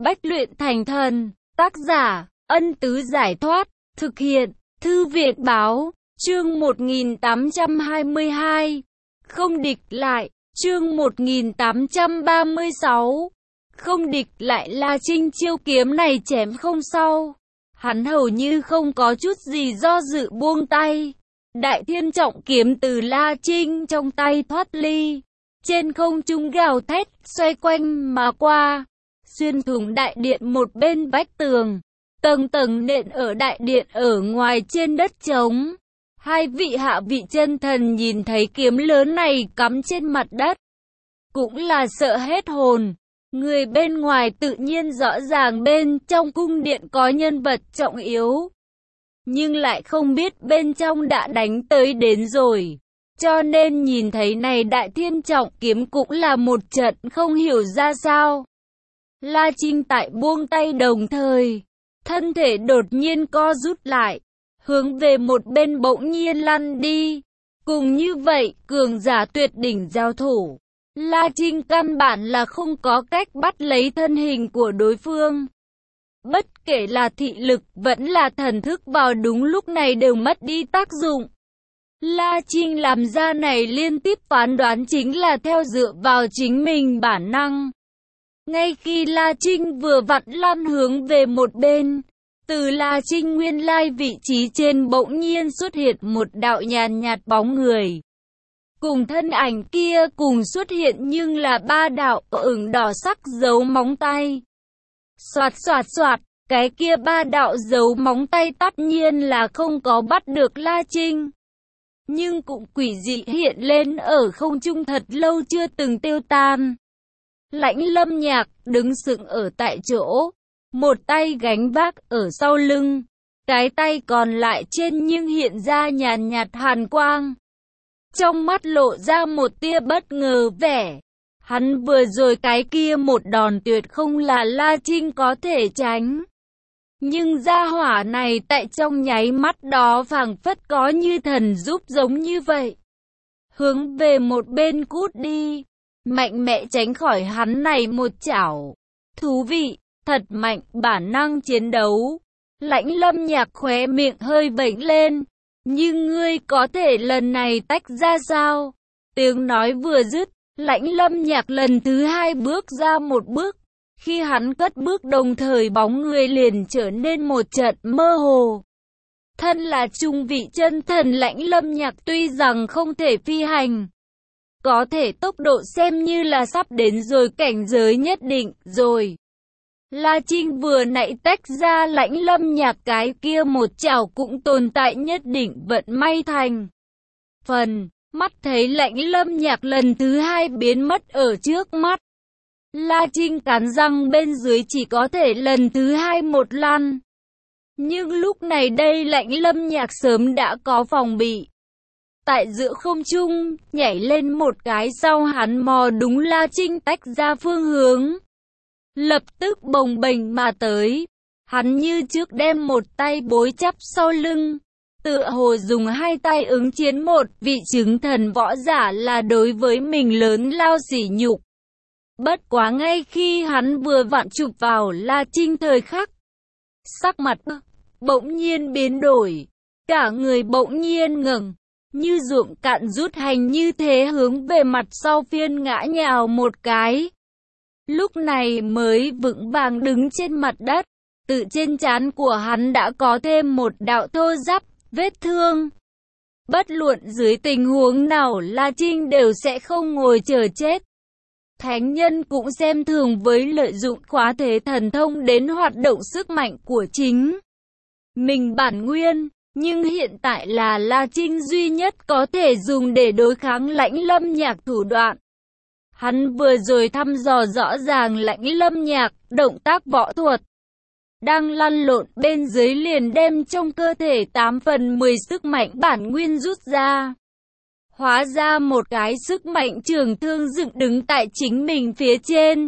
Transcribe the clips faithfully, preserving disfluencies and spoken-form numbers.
Bách luyện thành thần. Tác giả, Ân Tứ Giải Thoát. Thực hiện, Thư viện Báo. Chương một nghìn tám trăm hai mươi hai. Không địch lại. Chương một nghìn tám trăm ba mươi sáu. Không địch lại. La Trinh chiêu kiếm này chém không sau. Hắn hầu như không có chút gì do dự buông tay. Đại thiên trọng kiếm từ La Trinh trong tay thoát ly. Trên không trung gào thét, xoay quanh mà qua. Xuyên thủng đại điện một bên vách tường. Tầng tầng nện ở đại điện ở ngoài trên đất trống. Hai vị hạ vị chân thần nhìn thấy kiếm lớn này cắm trên mặt đất. Cũng là sợ hết hồn. Người bên ngoài tự nhiên rõ ràng bên trong cung điện có nhân vật trọng yếu. Nhưng lại không biết bên trong đã đánh tới đến rồi. Cho nên nhìn thấy này đại thiên trọng kiếm cũng là một trận không hiểu ra sao. La Trinh tại buông tay đồng thời. Thân thể đột nhiên co rút lại. Hướng về một bên bỗng nhiên lăn đi. Cùng như vậy, cường giả tuyệt đỉnh giao thủ. La Trinh căn bản là không có cách bắt lấy thân hình của đối phương. Bất kể là thị lực vẫn là thần thức vào đúng lúc này đều mất đi tác dụng. La Trinh làm ra này liên tiếp phán đoán chính là theo dựa vào chính mình bản năng. Ngay khi La Trinh vừa vặn lăn hướng về một bên, từ La Trinh nguyên lai vị trí trên bỗng nhiên xuất hiện một đạo nhàn nhạt bóng người. Cùng thân ảnh kia cùng xuất hiện nhưng là ba đạo ửng đỏ sắc dấu móng tay. Soạt soạt soạt, cái kia ba đạo dấu móng tay tất nhiên là không có bắt được La Trinh. Nhưng cũng quỷ dị hiện lên ở không trung thật lâu chưa từng tiêu tan. Lãnh Lâm Nhạc đứng sững ở tại chỗ, một tay gánh vác ở sau lưng, cái tay còn lại trên nhưng hiện ra nhàn nhạt hàn quang. Trong mắt lộ ra một tia bất ngờ vẻ. Hắn vừa rồi cái kia một đòn tuyệt không là La Trinh có thể tránh. Nhưng gia hỏa này tại trong nháy mắt đó phảng phất có như thần giúp giống như vậy. Hướng về một bên cút đi. Mạnh mẽ tránh khỏi hắn này một chảo. Thú vị, thật mạnh, bản năng chiến đấu. Lãnh Lâm Nhạc khóe miệng hơi vểnh lên. Nhưng ngươi có thể lần này tách ra sao? Tiếng nói vừa dứt, Lãnh Lâm Nhạc lần thứ hai bước ra một bước. Khi hắn cất bước đồng thời bóng người liền trở nên một trận mơ hồ. Thân là trung vị chân thần Lãnh Lâm Nhạc tuy rằng không thể phi hành. Có thể tốc độ xem như là sắp đến rồi cảnh giới nhất định rồi. La Trinh vừa nãy tách ra Lãnh Lâm Nhạc cái kia một chảo cũng tồn tại nhất định vận may thành phần. Mắt thấy Lãnh Lâm Nhạc lần thứ hai biến mất ở trước mắt. La Trinh cắn răng bên dưới chỉ có thể lần thứ hai một lăn. Nhưng lúc này đây Lãnh Lâm Nhạc sớm đã có phòng bị. Tại giữa không trung, nhảy lên một cái sau hắn mò đúng La Trinh tách ra phương hướng. Lập tức bồng bềnh mà tới. Hắn như trước đem một tay bối chắp sau lưng. Tựa hồ dùng hai tay ứng chiến một vị chứng thần võ giả là đối với mình lớn lao sỉ nhục. Bất quá ngay khi hắn vừa vặn chụp vào La Trinh thời khắc. Sắc mặt bỗng nhiên biến đổi. Cả người bỗng nhiên ngẩng. Như ruộng cạn rút hành như thế hướng về mặt sau phiên ngã nhào một cái. Lúc này mới vững vàng đứng trên mặt đất. Từ trên trán của hắn đã có thêm một đạo thô ráp, vết thương. Bất luận dưới tình huống nào La Trinh đều sẽ không ngồi chờ chết. Thánh nhân cũng xem thường với lợi dụng khóa thế thần thông đến hoạt động sức mạnh của chính mình bản nguyên. Nhưng hiện tại là La Trinh duy nhất có thể dùng để đối kháng Lãnh Lâm Nhạc thủ đoạn. Hắn vừa rồi thăm dò rõ ràng Lãnh Lâm Nhạc, động tác võ thuật. Đang lăn lộn bên dưới liền đem trong cơ thể tám phần mười sức mạnh bản nguyên rút ra. Hóa ra một cái sức mạnh trường thương dựng đứng tại chính mình phía trên.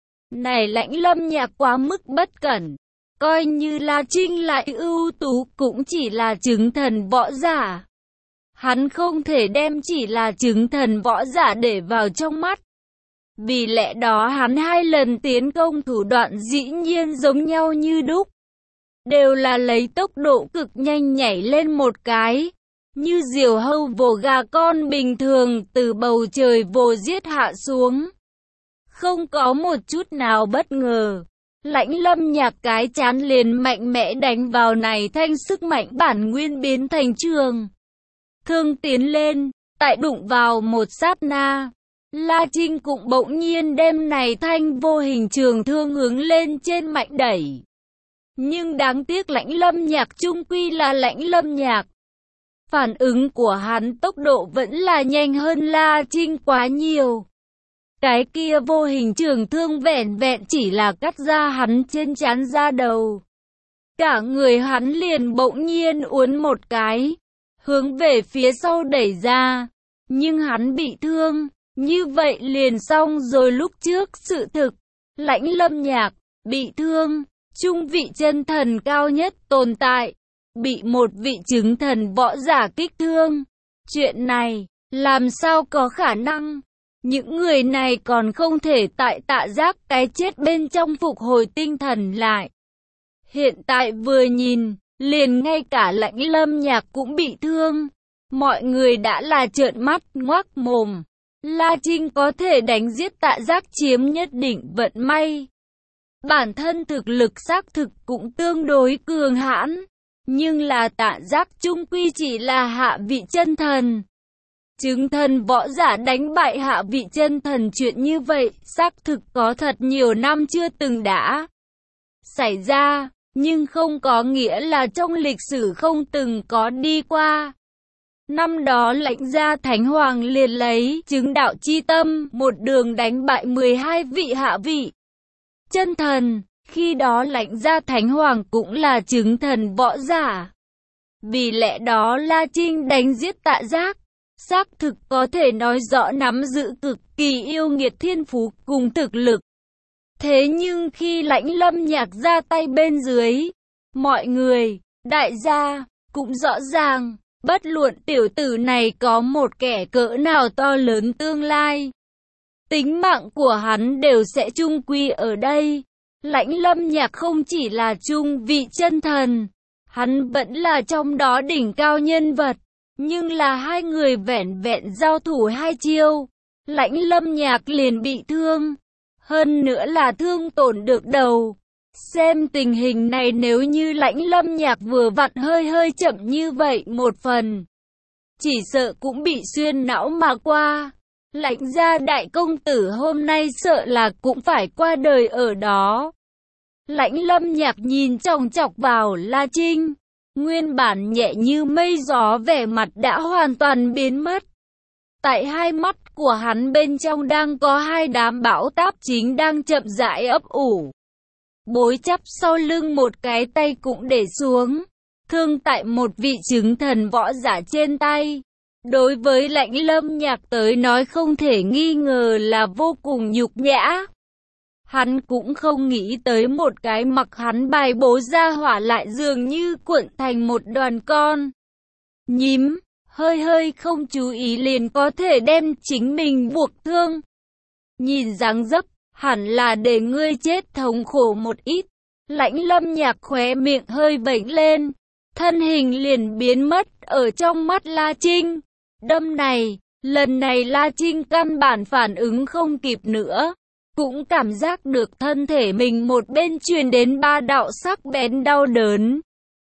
Này Lãnh Lâm Nhạc quá mức bất cẩn. Coi như La Trinh lại ưu tú cũng chỉ là chứng thần võ giả. Hắn không thể đem chỉ là chứng thần võ giả để vào trong mắt. Vì lẽ đó hắn hai lần tiến công thủ đoạn dĩ nhiên giống nhau như đúc. Đều là lấy tốc độ cực nhanh nhảy lên một cái, như diều hâu vồ gà con bình thường từ bầu trời vồ giết hạ xuống. Không có một chút nào bất ngờ. Lãnh Lâm Nhạc cái chán liền mạnh mẽ đánh vào này thanh sức mạnh bản nguyên biến thành trường thương tiến lên, tại đụng vào một sát na. La Trinh cũng bỗng nhiên đem này thanh vô hình trường thương hướng lên trên mạnh đẩy. Nhưng đáng tiếc Lãnh Lâm Nhạc chung quy là Lãnh Lâm Nhạc. Phản ứng của hắn tốc độ vẫn là nhanh hơn La Trinh quá nhiều. Cái kia vô hình trường thương vẻn vẹn chỉ là cắt ra hắn trên trán da đầu. Cả người hắn liền bỗng nhiên uốn một cái, hướng về phía sau đẩy ra. Nhưng hắn bị thương, như vậy liền xong rồi. Lúc trước sự thực, Lãnh Lâm Nhạc bị thương, trung vị chân thần cao nhất tồn tại, bị một vị chứng thần võ giả kích thương. Chuyện này, làm sao có khả năng? Những người này còn không thể tại Tạ Giác cái chết bên trong phục hồi tinh thần lại. Hiện tại vừa nhìn, liền ngay cả Lãnh Lâm Nhạc cũng bị thương. Mọi người đã là trợn mắt, ngoác mồm. La Trinh có thể đánh giết Tạ Giác chiếm nhất định vận may. Bản thân thực lực xác thực cũng tương đối cường hãn. Nhưng là Tạ Giác chung quy chỉ là hạ vị chân thần. Chứng thần võ giả đánh bại hạ vị chân thần, chuyện như vậy, xác thực có thật nhiều năm chưa từng đã xảy ra, nhưng không có nghĩa là trong lịch sử không từng có đi qua. Năm đó Lãnh gia Thánh Hoàng liền lấy chứng đạo chi tâm, một đường đánh bại mười hai vị hạ vị chân thần, khi đó Lãnh gia Thánh Hoàng cũng là chứng thần võ giả. Vì lẽ đó La Trinh đánh giết Tạ Giác, xác thực có thể nói rõ nắm giữ cực kỳ yêu nghiệt thiên phú cùng thực lực. Thế nhưng khi Lãnh Lâm Nhạc ra tay bên dưới, mọi người, đại gia, cũng rõ ràng, bất luận tiểu tử này có một kẻ cỡ nào to lớn tương lai, tính mạng của hắn đều sẽ chung quy ở đây. Lãnh Lâm Nhạc không chỉ là trung vị chân thần, hắn vẫn là trong đó đỉnh cao nhân vật. Nhưng là hai người vẻn vẹn giao thủ hai chiêu, Lãnh Lâm Nhạc liền bị thương. Hơn nữa là thương tổn được đầu. Xem tình hình này, nếu như Lãnh Lâm Nhạc vừa vặn hơi hơi chậm như vậy một phần, chỉ sợ cũng bị xuyên não mà qua. Lãnh gia đại công tử hôm nay sợ là cũng phải qua đời ở đó. Lãnh Lâm Nhạc nhìn chòng chọc vào La Trinh. Nguyên bản nhẹ như mây gió vẻ mặt đã hoàn toàn biến mất. Tại hai mắt của hắn bên trong đang có hai đám bão táp chính đang chậm rãi ấp ủ. Bối chắp sau lưng, một cái tay cũng để xuống. Thương tại một vị chứng thần võ giả trên tay. Đối với Lãnh Lâm Nhạc tới nói không thể nghi ngờ là vô cùng nhục nhã. Hắn cũng không nghĩ tới một cái mặc hắn bài bố ra hỏa lại dường như cuộn thành một đoàn con nhím, hơi hơi không chú ý liền có thể đem chính mình buộc thương. Nhìn dáng dấp, hẳn là để ngươi chết thống khổ một ít. Lãnh Lâm Nhạc khóe miệng hơi vểnh lên, thân hình liền biến mất ở trong mắt La Trinh. Đâm này, lần này La Trinh căn bản phản ứng không kịp nữa. Cũng cảm giác được thân thể mình một bên truyền đến ba đạo sắc bén đau đớn.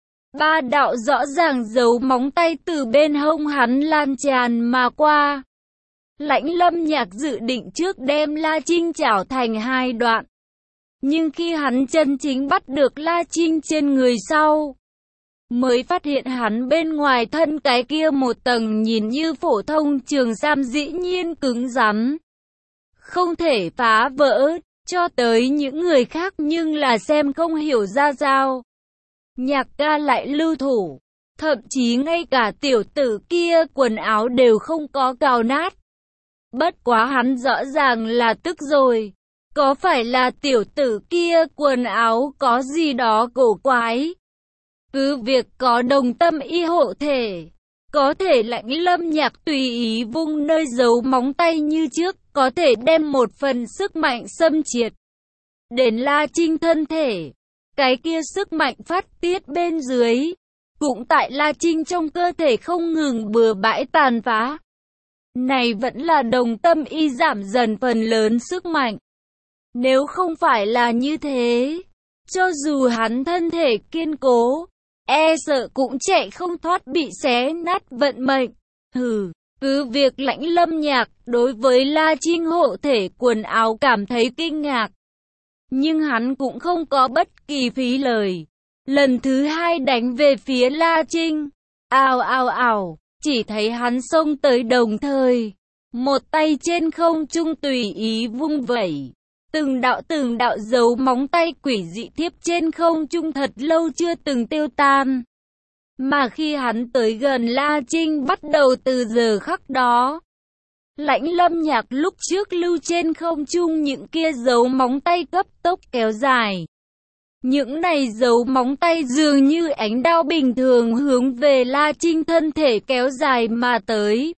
Ba đạo rõ ràng dấu móng tay từ bên hông hắn lan tràn mà qua. Lãnh Lâm Nhạc dự định trước đem La Trinh chảo thành hai đoạn. Nhưng khi hắn chân chính bắt được La Trinh trên người sau, mới phát hiện hắn bên ngoài thân cái kia một tầng nhìn như phổ thông trường sam dĩ nhiên cứng rắn, không thể phá vỡ. Cho tới những người khác nhưng là xem không hiểu ra sao. Nhạc ca lại lưu thủ, thậm chí ngay cả tiểu tử kia quần áo đều không có cào nát. Bất quá hắn rõ ràng là tức rồi. Có phải là tiểu tử kia quần áo có gì đó cổ quái? Cứ việc có đồng tâm y hộ thể, có thể Lãnh Lâm Nhạc tùy ý vung nơi giấu móng tay như trước có thể đem một phần sức mạnh xâm triệt đến La Trinh thân thể. Cái kia sức mạnh phát tiết bên dưới, cũng tại La Trinh trong cơ thể không ngừng bừa bãi tàn phá. Này vẫn là Đồng Tâm Y giảm dần phần lớn sức mạnh. Nếu không phải là như thế, cho dù hắn thân thể kiên cố, e sợ cũng chạy không thoát bị xé nát vận mệnh. Hừ, cứ việc Lãnh Lâm Nhạc đối với La Trinh hộ thể quần áo cảm thấy kinh ngạc. Nhưng hắn cũng không có bất kỳ phí lời. Lần thứ hai đánh về phía La Trinh. Ào ào ào, chỉ thấy hắn xông tới đồng thời. Một tay trên không trung tùy ý vung vẩy. Từng đạo từng đạo dấu móng tay quỷ dị tiếp trên không trung thật lâu chưa từng tiêu tan. Mà khi hắn tới gần La Trinh bắt đầu từ giờ khắc đó, Lãnh Lâm Nhạc lúc trước lưu trên không trung những kia dấu móng tay cấp tốc kéo dài. Những này dấu móng tay dường như ánh đao bình thường hướng về La Trinh thân thể kéo dài mà tới.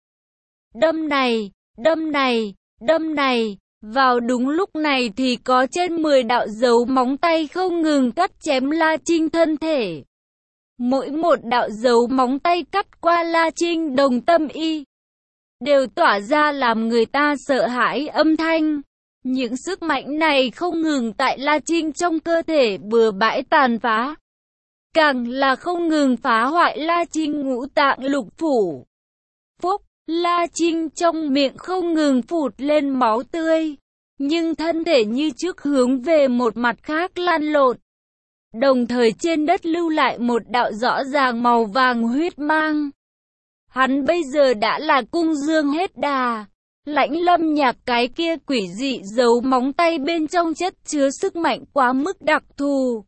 Đâm này, đâm này, đâm này. Vào đúng lúc này thì có trên mười đạo dấu móng tay không ngừng cắt chém La Trinh thân thể. Mỗi một đạo dấu móng tay cắt qua La Trinh Đồng Tâm Y đều tỏa ra làm người ta sợ hãi âm thanh. Những sức mạnh này không ngừng tại La Trinh trong cơ thể bừa bãi tàn phá, càng là không ngừng phá hoại La Trinh ngũ tạng lục phủ. Phúc, La Trinh trong miệng không ngừng phụt lên máu tươi, nhưng thân thể như trước hướng về một mặt khác lan lộn. Đồng thời trên đất lưu lại một đạo rõ ràng màu vàng huyết mang. Hắn bây giờ đã là cung dương hết đà. Lãnh Lâm Nhạc cái kia quỷ dị giấu móng tay bên trong chất chứa sức mạnh quá mức đặc thù.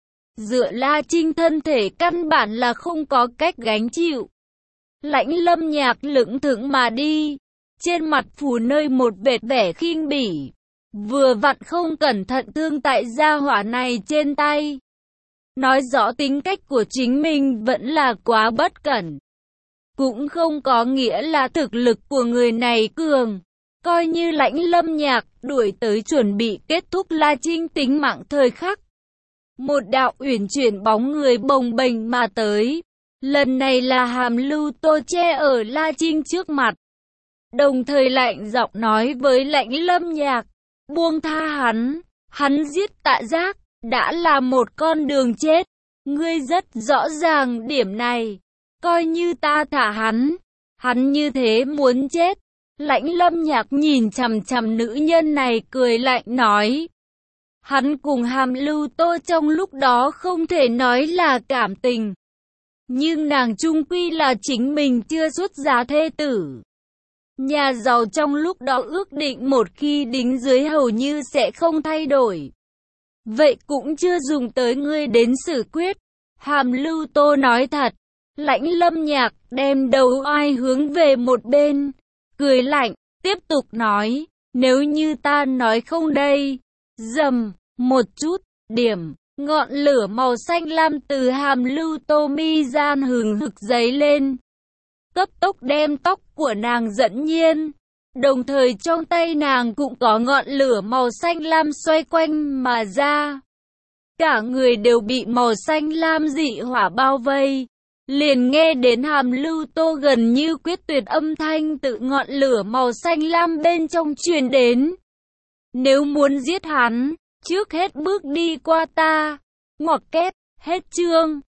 Dựa La Trinh thân thể căn bản là không có cách gánh chịu. Lãnh Lâm Nhạc lững thững mà đi, trên mặt phủ nơi một vệt vẻ khinh bỉ. Vừa vặn không cẩn thận thương tại gia hỏa này trên tay. Nói rõ tính cách của chính mình vẫn là quá bất cẩn. Cũng không có nghĩa là thực lực của người này cường. Coi như Lãnh Lâm Nhạc đuổi tới chuẩn bị kết thúc La Trinh tính mạng thời khắc. Một đạo uyển chuyển bóng người bồng bềnh mà tới. Lần này là Hàm Lưu Tô che ở La Trinh trước mặt. Đồng thời lạnh giọng nói với Lãnh Lâm Nhạc. Buông tha hắn. Hắn giết Tạ Giác đã là một con đường chết. Ngươi rất rõ ràng điểm này. Coi như ta thả hắn, hắn như thế muốn chết. Lãnh Lâm Nhạc nhìn chằm chằm nữ nhân này cười lạnh nói. Hắn cùng Hàm Lưu Tô trong lúc đó không thể nói là cảm tình. Nhưng nàng chung quy là chính mình chưa xuất giá thê tử. Nhà giàu trong lúc đó ước định một khi đính dưới hầu như sẽ không thay đổi. Vậy cũng chưa dùng tới ngươi đến xử quyết. Hàm Lưu Tô nói thật. Lãnh Lâm Nhạc đem đầu oai hướng về một bên, cười lạnh, tiếp tục nói, nếu như ta nói không đây, dầm, một chút, điểm, ngọn lửa màu xanh lam từ Hàm Lưu Tô mi gian hừng hực dấy lên, cấp tốc đem tóc của nàng dẫn nhiên, đồng thời trong tay nàng cũng có ngọn lửa màu xanh lam xoay quanh mà ra. Cả người đều bị màu xanh lam dị hỏa bao vây. Liền nghe đến Hàm Lưu Tô gần như quyết tuyệt âm thanh tự ngọn lửa màu xanh lam bên trong truyền đến. Nếu muốn giết hắn, trước hết bước đi qua ta. Ngoặc kép, hết chương.